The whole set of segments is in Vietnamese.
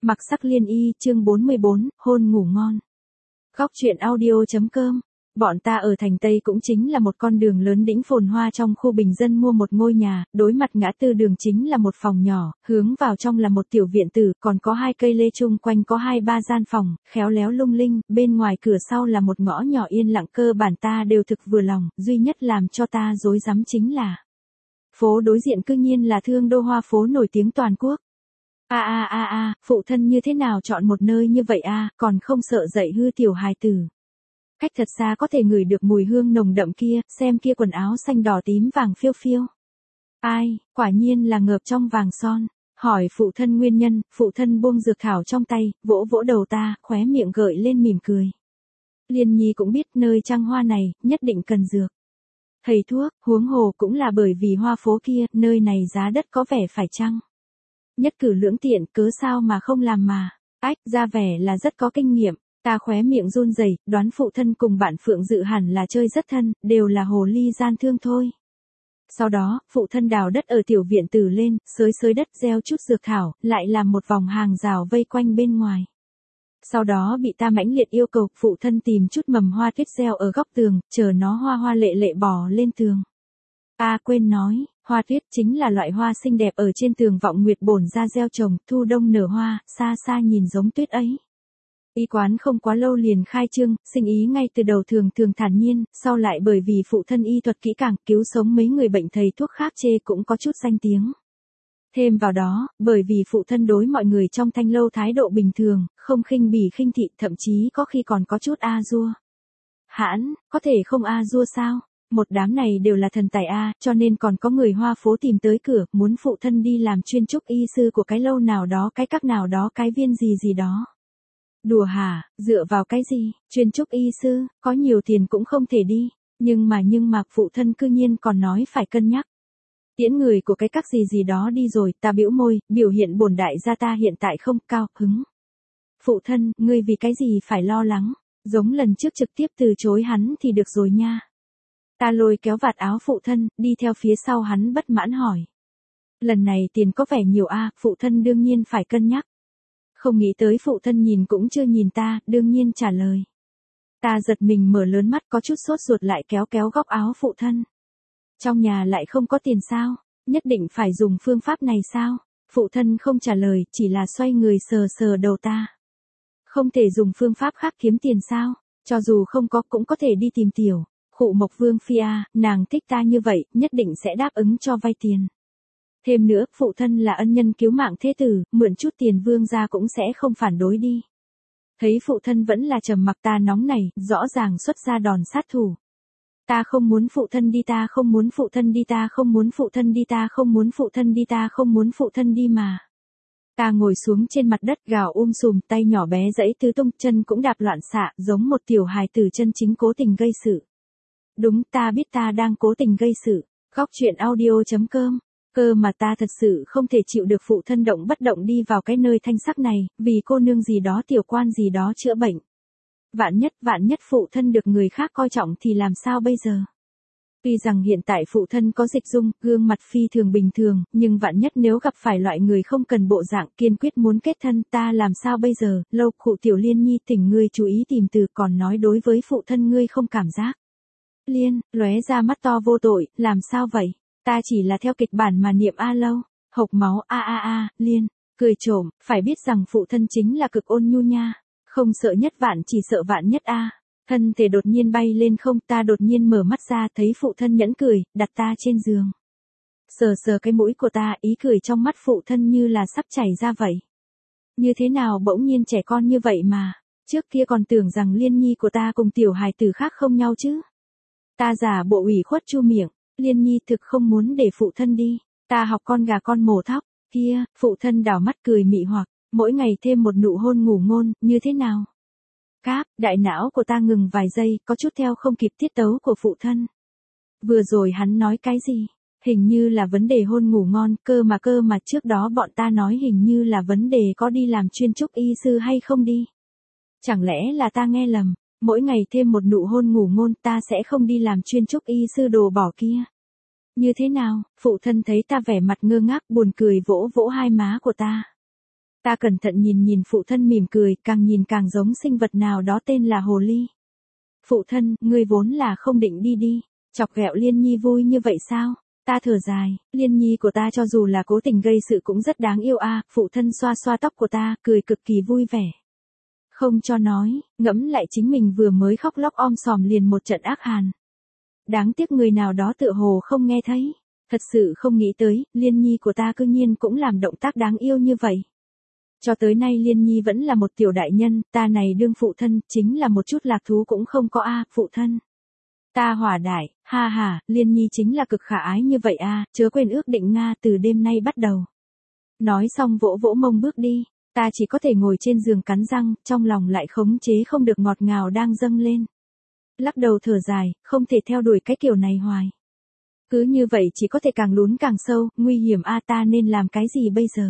Mặc sắc liên y, chương 44, hôn ngủ ngon. Góc truyện audio.com. Bọn ta ở thành Tây cũng chính là một con đường lớn đĩnh phồn hoa trong khu bình dân mua một ngôi nhà, đối mặt ngã tư đường chính là một phòng nhỏ, hướng vào trong là một tiểu viện tử, còn có 2 cây lê chung quanh có 2-3 gian phòng, khéo léo lung linh, bên ngoài cửa sau là một ngõ nhỏ yên lặng, cơ bản ta đều thực vừa lòng, duy nhất làm cho ta rối rắm chính là phố đối diện cư nhiên là Thương Đô Hoa phố nổi tiếng toàn quốc. Phụ thân như thế nào chọn một nơi như vậy còn không sợ dậy hư tiểu hài tử. Cách thật xa có thể ngửi được mùi hương nồng đậm kia, xem kia quần áo xanh đỏ tím vàng phiêu phiêu. Ai, quả nhiên là ngợp trong vàng son. Hỏi phụ thân nguyên nhân, phụ thân buông dược thảo trong tay, vỗ vỗ đầu ta, khóe miệng gợi lên mỉm cười. Liên Nhi cũng biết nơi trăng hoa này, nhất định cần dược. Thầy thuốc, huống hồ cũng là bởi vì hoa phố kia, nơi này giá đất có vẻ phải chăng. Nhất cử lưỡng tiện, cớ sao mà không làm mà. Ách, ra vẻ là rất có kinh nghiệm. Ta khóe miệng run rẩy, đoán phụ thân cùng bạn Phượng Dự hẳn là chơi rất thân, đều là hồ ly gian thương thôi. Sau đó, phụ thân đào đất ở tiểu viện tử lên, xới đất gieo chút dược thảo, lại làm một vòng hàng rào vây quanh bên ngoài. Sau đó bị ta mãnh liệt yêu cầu, phụ thân tìm chút mầm hoa tuyết gieo ở góc tường, chờ nó hoa hoa lệ lệ bò lên tường. Quên nói, hoa tuyết chính là loại hoa xinh đẹp ở trên tường vọng nguyệt bổn ra gieo trồng, thu đông nở hoa, xa xa nhìn giống tuyết ấy. Y quán không quá lâu liền khai trương, sinh ý ngay từ đầu thường thản nhiên, sau lại bởi vì phụ thân y thuật kỹ càng, cứu sống mấy người bệnh thầy thuốc khác chê cũng có chút danh tiếng. Thêm vào đó, bởi vì phụ thân đối mọi người trong thanh lâu thái độ bình thường, không khinh bỉ khinh thị, thậm chí có khi còn có chút dua. Hãn, có thể không dua sao? Một đám này đều là thần tài cho nên còn có người hoa phố tìm tới cửa, muốn phụ thân đi làm chuyên trúc y sư của cái lâu nào đó, cái các nào đó, cái viên gì đó. Đùa hả, dựa vào cái gì, chuyên trúc y sư, có nhiều tiền cũng không thể đi, nhưng mà phụ thân cư nhiên còn nói phải cân nhắc. Tiễn người của cái các gì đó đi rồi, ta bĩu môi, biểu hiện bổn đại gia ta hiện tại không cao hứng. Phụ thân, ngươi vì cái gì phải lo lắng, giống lần trước trực tiếp từ chối hắn thì được rồi nha. Ta lôi kéo vạt áo phụ thân, đi theo phía sau hắn bất mãn hỏi. Lần này tiền có vẻ nhiều phụ thân đương nhiên phải cân nhắc. Không nghĩ tới phụ thân nhìn cũng chưa nhìn ta, đương nhiên trả lời. Ta giật mình mở lớn mắt có chút sốt ruột lại kéo góc áo phụ thân. Trong nhà lại không có tiền sao, nhất định phải dùng phương pháp này sao? Phụ thân không trả lời, chỉ là xoay người sờ đầu ta. Không thể dùng phương pháp khác kiếm tiền sao? Cho dù không có cũng có thể đi tìm tiểu Khụ Mộc Vương phi nàng thích ta như vậy, nhất định sẽ đáp ứng cho vay tiền. Thêm nữa, phụ thân là ân nhân cứu mạng thế tử, mượn chút tiền vương gia cũng sẽ không phản đối đi. Thấy phụ thân vẫn là trầm mặc, ta nóng nảy, rõ ràng xuất ra đòn sát thủ. Ta không muốn phụ thân đi, ta không muốn phụ thân đi, ta không muốn phụ thân đi, ta không muốn phụ thân đi, ta không muốn phụ thân đi mà. Ta ngồi xuống trên mặt đất gào sùm, tay nhỏ bé giãy tứ tung, chân cũng đạp loạn xạ, giống một tiểu hài tử chân chính cố tình gây sự. Đúng, ta biết ta đang cố tình gây sự. Góc truyện audio.com. Cơ mà ta thật sự không thể chịu được phụ thân động bất động đi vào cái nơi thanh sắc này, vì cô nương gì đó tiểu quan gì đó chữa bệnh. Vạn nhất phụ thân được người khác coi trọng thì làm sao bây giờ? Tuy rằng hiện tại phụ thân có dịch dung, gương mặt phi thường bình thường, nhưng vạn nhất nếu gặp phải loại người không cần bộ dạng kiên quyết muốn kết thân, ta làm sao bây giờ? Lâu Khụ tiểu Liên Nhi, tỉnh ngươi chú ý tìm từ, còn nói đối với phụ thân ngươi không cảm giác. Liên, lóe ra mắt to vô tội, làm sao vậy? Ta chỉ là theo kịch bản mà niệm lâu, hộc máu Liên, cười trộm, phải biết rằng phụ thân chính là cực ôn nhu nha, không sợ nhất vạn chỉ sợ vạn nhất Thân thể đột nhiên bay lên không, ta đột nhiên mở mắt ra thấy phụ thân nhẫn cười, đặt ta trên giường. Sờ cái mũi của ta, ý cười trong mắt phụ thân như là sắp chảy ra vậy. Như thế nào bỗng nhiên trẻ con như vậy mà, trước kia còn tưởng rằng Liên Nhi của ta cùng tiểu hài tử khác không nhau chứ. Ta giả bộ ủy khuất chu miệng. Liên Nhi thực không muốn để phụ thân đi, ta học con gà con mổ thóc, kia, phụ thân đảo mắt cười mị hoặc, mỗi ngày thêm một nụ hôn ngủ ngon, như thế nào? Cáp, đại não của ta ngừng vài giây, có chút theo không kịp tiết tấu của phụ thân. Vừa rồi hắn nói cái gì? Hình như là vấn đề hôn ngủ ngon, cơ mà trước đó bọn ta nói hình như là vấn đề có đi làm chuyên trúc y sư hay không đi. Chẳng lẽ là ta nghe lầm? Mỗi ngày thêm một nụ hôn ngủ ngon, ta sẽ không đi làm chuyên trúc y sư đồ bỏ kia. Như thế nào? Phụ thân thấy ta vẻ mặt ngơ ngác buồn cười vỗ vỗ hai má của ta. Ta cẩn thận nhìn phụ thân mỉm cười, càng nhìn càng giống sinh vật nào đó tên là hồ ly. Phụ thân, ngươi vốn là không định đi. Chọc ghẹo Liên Nhi vui như vậy sao? Ta thở dài, Liên Nhi của ta cho dù là cố tình gây sự cũng rất đáng yêu a. Phụ thân xoa xoa tóc của ta, cười cực kỳ vui vẻ. Không cho nói, ngẫm lại chính mình vừa mới khóc lóc om sòm liền một trận ác hàn. Đáng tiếc người nào đó tựa hồ không nghe thấy. Thật sự không nghĩ tới, Liên Nhi của ta cư nhiên cũng làm động tác đáng yêu như vậy. Cho tới nay Liên Nhi vẫn là một tiểu đại nhân, ta này đương phụ thân, chính là một chút lạc thú cũng không có a, phụ thân. Ta hỏa đại, ha ha, Liên Nhi chính là cực khả ái như vậy a, chớ quên ước định Nga từ đêm nay bắt đầu. Nói xong vỗ vỗ mông bước đi, ta chỉ có thể ngồi trên giường cắn răng, trong lòng lại khống chế không được ngọt ngào đang dâng lên. Lắc đầu thở dài, không thể theo đuổi cái kiểu này hoài. Cứ như vậy chỉ có thể càng lún càng sâu, nguy hiểm a, ta nên làm cái gì bây giờ?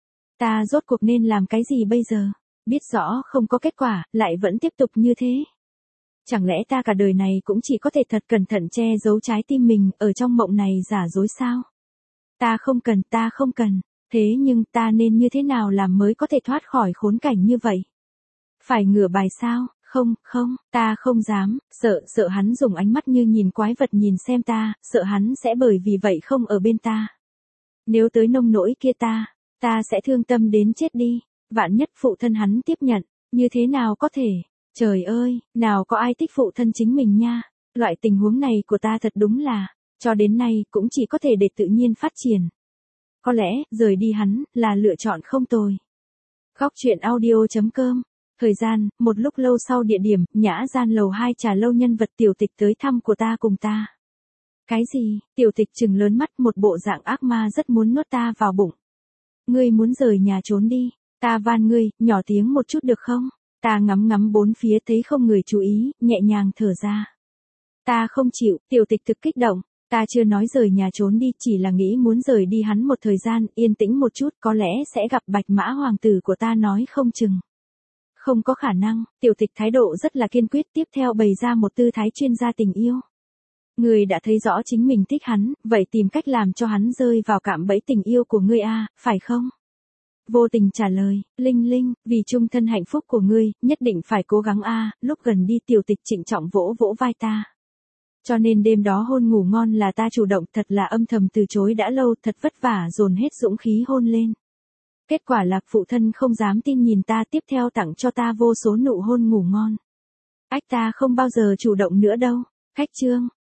Ta rốt cuộc nên làm cái gì bây giờ? Biết rõ không có kết quả, lại vẫn tiếp tục như thế. Chẳng lẽ ta cả đời này cũng chỉ có thể thật cẩn thận che giấu trái tim mình, ở trong mộng này giả dối sao? Ta không cần. Thế nhưng ta nên như thế nào làm mới có thể thoát khỏi khốn cảnh như vậy? Phải ngửa bài sao? Không, ta không dám, sợ hắn dùng ánh mắt như nhìn quái vật nhìn xem ta, sợ hắn sẽ bởi vì vậy không ở bên ta. Nếu tới nông nỗi kia ta sẽ thương tâm đến chết đi, vạn nhất phụ thân hắn tiếp nhận, như thế nào có thể? Trời ơi, nào có ai thích phụ thân chính mình nha, loại tình huống này của ta thật đúng là, cho đến nay cũng chỉ có thể để tự nhiên phát triển. Có lẽ, rời đi hắn, là lựa chọn không tồi. Khóc chuyện audio.com. Thời gian, một lúc lâu sau địa điểm, Nhã Gian lầu 2 trà lâu nhân vật Tiểu Tịch tới thăm của ta cùng ta. Cái gì? Tiểu Tịch trừng lớn mắt, một bộ dạng ác ma rất muốn nuốt ta vào bụng. Ngươi muốn rời nhà trốn đi, ta van ngươi, nhỏ tiếng một chút được không? Ta ngắm bốn phía thấy không người chú ý, nhẹ nhàng thở ra. Ta không chịu, Tiểu Tịch thực kích động. Ta chưa nói rời nhà trốn đi, chỉ là nghĩ muốn rời đi hắn một thời gian, yên tĩnh một chút, có lẽ sẽ gặp Bạch Mã hoàng tử của ta nói không chừng. Không có khả năng, Tiểu Tịch thái độ rất là kiên quyết, tiếp theo bày ra một tư thái chuyên gia tình yêu. Ngươi đã thấy rõ chính mình thích hắn, vậy tìm cách làm cho hắn rơi vào cạm bẫy tình yêu của ngươi a, phải không? Vô Tình trả lời, Linh, vì chung thân hạnh phúc của ngươi, nhất định phải cố gắng a. Lúc gần đi Tiểu Tịch trịnh trọng vỗ vỗ vai ta. Cho nên đêm đó hôn ngủ ngon là ta chủ động, thật là âm thầm từ chối đã lâu, thật vất vả dồn hết dũng khí hôn lên. Kết quả là phụ thân không dám tin nhìn ta, tiếp theo tặng cho ta vô số nụ hôn ngủ ngon. Ách, ta không bao giờ chủ động nữa đâu. Khách chương.